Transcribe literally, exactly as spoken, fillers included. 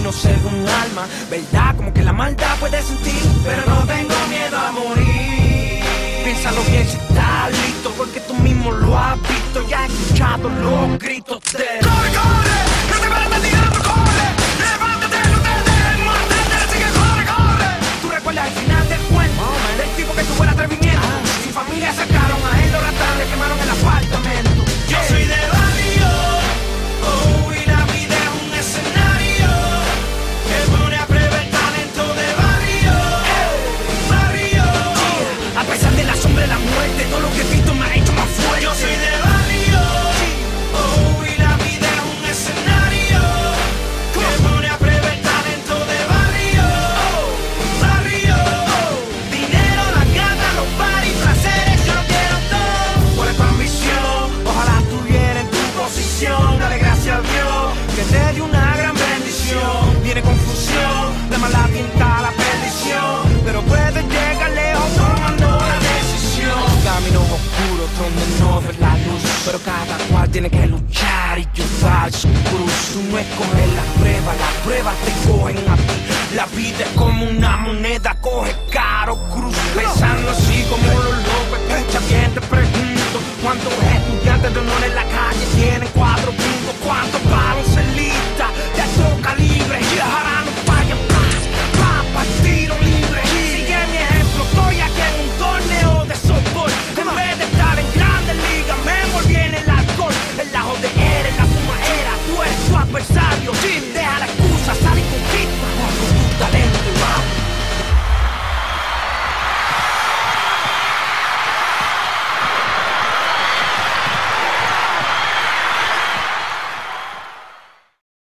uno se ve un alma, ¿verdad? Como que la maldad puede sentir, pero no tengo miedo a morir. Piénsalo bien si estás listo, porque tú mismo lo has visto y has escuchado los gritos de ¡corre, corre! ¡No te van a estar tirando, corre! ¡Levántate, no te dejes matarte, sigue, corre, corre! ¿Tú recuerdas el final del cuento? Oh, del tipo que tuvo el atrevimiento. Ah. Sin familia sacaron a él, los ratones le quemaron el apartamento. Yo yeah. soy de barrio, oh, y la vida es un escenario que pone a prueba el talento de barrio, hey. Barrio. Yeah. A pesar de la sombra y la muerte, todo lo que he visto me ha hecho más fuerte. Yo soy de barrio, oh, y la vida es un escenario que pone a prueba el talento de barrio, barrio. Dinero, la gana, los bares, placeres, yo lo quiero todo. ¿Cuál es tu ambición? Ojalá estuviera en tu posición. Dale gracias a Dios que te dio una gran bendición. Viene confusión, la mala pinta la perdición, pero puedes llegar lejos tomando la decisión. Caminos oscuros donde no ves la luz, pero cada cual tiene que luchar y llevar su cruz. Tú no escoges la prueba, las pruebas te cogen a ti. La vida es como una moneda, coge caro cruz. Pensando así como los locos, escucha bien, te pregunto, ¿cuántos estudiantes de honor en la calle tienen cuatro puntos? ¿Cuántos